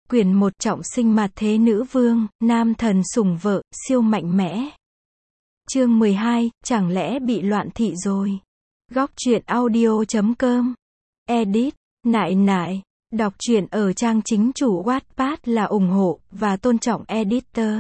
Quyển 1 trọng sinh mạt thế nữ vương, nam thần sủng vợ, siêu mạnh mẽ. Chương 12, chẳng lẽ bị loạn thị rồi. Góc truyện audio.com. Edit, nại nại. Đọc truyện ở trang chính chủ Wattpad là ủng hộ và tôn trọng editor.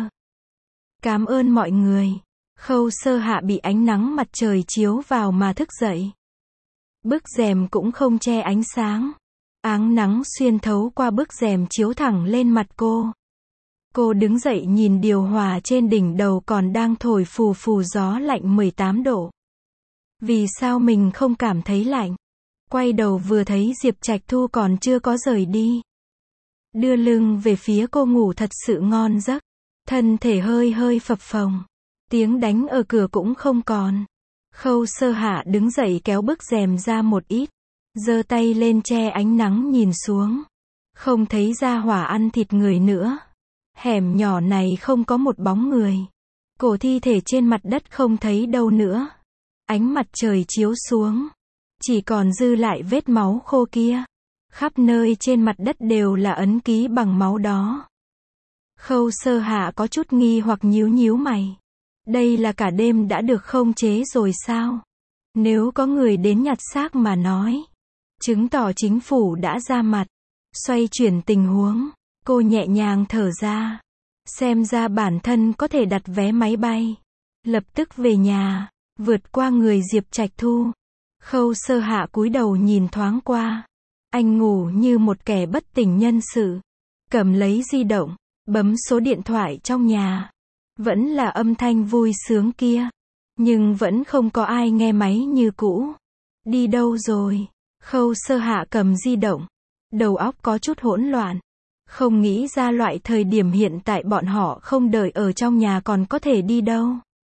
Cảm ơn mọi người. Khâu Sơ Hạ bị ánh nắng mặt trời chiếu vào mà thức dậy. Bức rèm cũng không che ánh sáng. Áng nắng xuyên thấu qua bức rèm chiếu thẳng lên mặt cô. Cô đứng dậy nhìn điều hòa trên đỉnh đầu còn đang thổi phù phù gió lạnh 18 độ. Vì sao mình không cảm thấy lạnh? Quay đầu vừa thấy Diệp Trạch Thu còn chưa có rời đi. Đưa lưng về phía cô ngủ thật sự ngon giấc. Thân thể hơi hơi phập phồng. Tiếng đánh ở cửa cũng không còn. Khâu Sơ Hạ đứng dậy kéo bức rèm ra một ít. Giơ tay lên che ánh nắng nhìn xuống. Không thấy ra hỏa ăn thịt người nữa. Hẻm nhỏ này không có một bóng người. Cổ thi thể trên mặt đất không thấy đâu nữa. Ánh mặt trời chiếu xuống. Chỉ còn dư lại vết máu khô kia. Khắp nơi trên mặt đất đều là ấn ký bằng máu đó. Khâu Sơ Hạ có chút nghi hoặc nhíu nhíu mày. Đây là cả đêm đã được khống chế rồi sao? Nếu có người đến nhặt xác mà nói. Chứng tỏ chính phủ đã ra mặt. Xoay chuyển tình huống. Cô nhẹ nhàng thở ra. Xem ra bản thân có thể đặt vé máy bay. Lập tức về nhà. Vượt qua người Diệp Trạch Thu. Khâu Sơ Hạ cúi đầu nhìn thoáng qua. Anh ngủ như một kẻ bất tỉnh nhân sự. Cầm lấy di động. Bấm số điện thoại trong nhà. Vẫn là âm thanh vui sướng kia. Nhưng vẫn không có ai nghe máy như cũ. Đi đâu rồi? Khâu Sơ Hạ cầm di động. Đầu óc có chút hỗn loạn. Không nghĩ ra loại thời điểm hiện tại bọn họ không đợi ở trong nhà còn có thể đi đâu.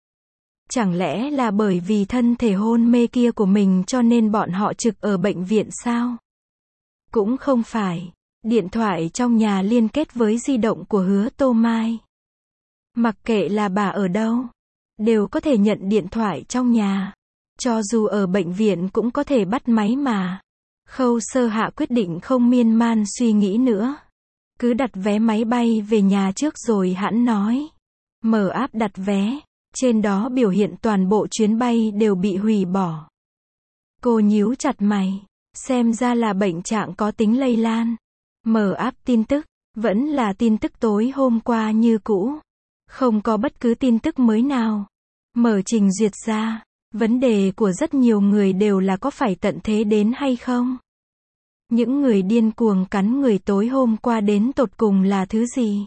Chẳng lẽ là bởi vì thân thể hôn mê kia của mình cho nên bọn họ trực ở bệnh viện sao? Cũng không phải. Điện thoại trong nhà liên kết với di động của Hứa Tô Mai. Mặc kệ là bà ở đâu, đều có thể nhận điện thoại trong nhà. Cho dù ở bệnh viện cũng có thể bắt máy mà. Khâu Sơ Hạ quyết định không miên man suy nghĩ nữa. Cứ đặt vé máy bay về nhà trước rồi hẵng nói. Mở app đặt vé. Trên đó biểu hiện toàn bộ chuyến bay đều bị hủy bỏ. Cô nhíu chặt mày. Xem ra là bệnh trạng có tính lây lan. Mở app tin tức. Vẫn là tin tức tối hôm qua như cũ. Không có bất cứ tin tức mới nào. Mở trình duyệt ra. Vấn đề của rất nhiều người đều là có phải tận thế đến hay không? Những người điên cuồng cắn người tối hôm qua đến tột cùng là thứ gì?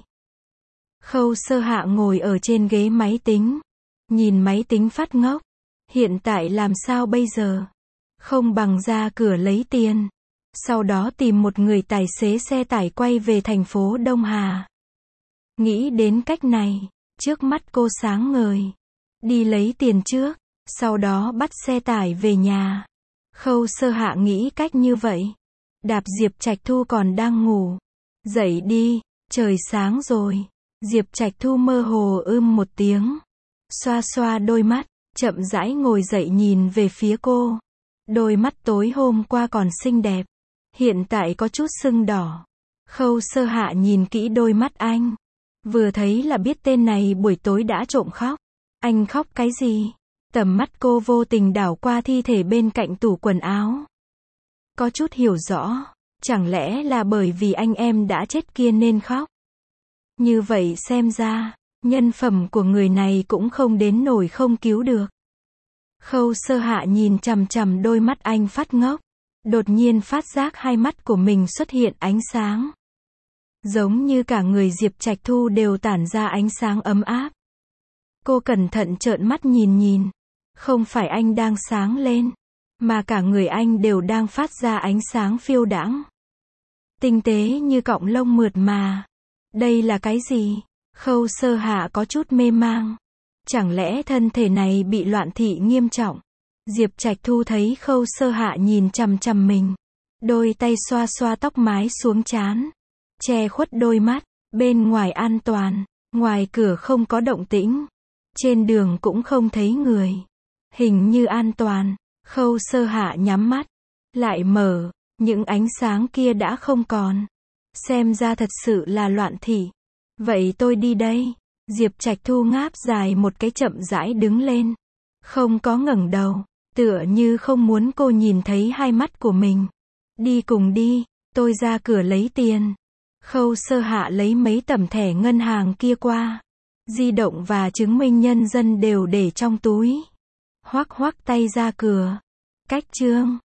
Khâu Sơ Hạ ngồi ở trên ghế máy tính. Nhìn máy tính phát ngốc. Hiện tại làm sao bây giờ? Không bằng ra cửa lấy tiền. Sau đó tìm một người tài xế xe tải quay về thành phố Đông Hà. Nghĩ đến cách này. Trước mắt cô sáng ngời. Đi lấy tiền trước. Sau đó bắt xe tải về nhà. Khâu Sơ Hạ nghĩ cách như vậy. Đạp Diệp Trạch Thu còn đang ngủ. Dậy đi, trời sáng rồi. Diệp Trạch Thu mơ hồ một tiếng. Xoa xoa đôi mắt, chậm rãi ngồi dậy nhìn về phía cô. Đôi mắt tối hôm qua còn xinh đẹp. Hiện tại có chút sưng đỏ. Khâu Sơ Hạ nhìn kỹ đôi mắt anh. Vừa thấy là biết tên này buổi tối đã trộm khóc. Anh khóc cái gì? Tầm mắt cô vô tình đảo qua thi thể bên cạnh tủ quần áo. Có chút hiểu rõ. Chẳng lẽ là bởi vì anh em đã chết kia nên khóc? Như vậy xem ra, nhân phẩm của người này cũng không đến nổi không cứu được. Khâu Sơ Hạ nhìn chằm chằm đôi mắt anh phát ngốc. Đột nhiên phát giác hai mắt của mình xuất hiện ánh sáng. Giống như cả người Diệp Trạch Thu đều tản ra ánh sáng ấm áp. Cô cẩn thận trợn mắt nhìn. Không phải anh đang sáng lên, mà cả người anh đều đang phát ra ánh sáng phiêu đãng. Tinh tế như cọng lông mượt mà. Đây là cái gì? Khâu Sơ Hạ có chút mê mang. Chẳng lẽ thân thể này bị loạn thị nghiêm trọng? Diệp Trạch Thu thấy Khâu Sơ Hạ nhìn chằm chằm mình. Đôi tay xoa xoa tóc mái xuống trán. Che khuất đôi mắt. Bên ngoài an toàn. Ngoài cửa không có động tĩnh. Trên đường cũng không thấy người. Hình như an toàn. Khâu Sơ Hạ nhắm mắt. Lại mở. Những ánh sáng kia đã không còn. Xem ra thật sự là loạn thị. Vậy tôi đi đây. Diệp Trạch Thu ngáp dài một cái chậm rãi đứng lên. Không có ngẩng đầu. Tựa như không muốn cô nhìn thấy hai mắt của mình. Đi cùng đi. Tôi ra cửa lấy tiền. Khâu Sơ Hạ lấy mấy tấm thẻ ngân hàng kia qua. Di động và chứng minh nhân dân đều để trong túi. Hoắc hoắc tay ra cửa. Cách Trương.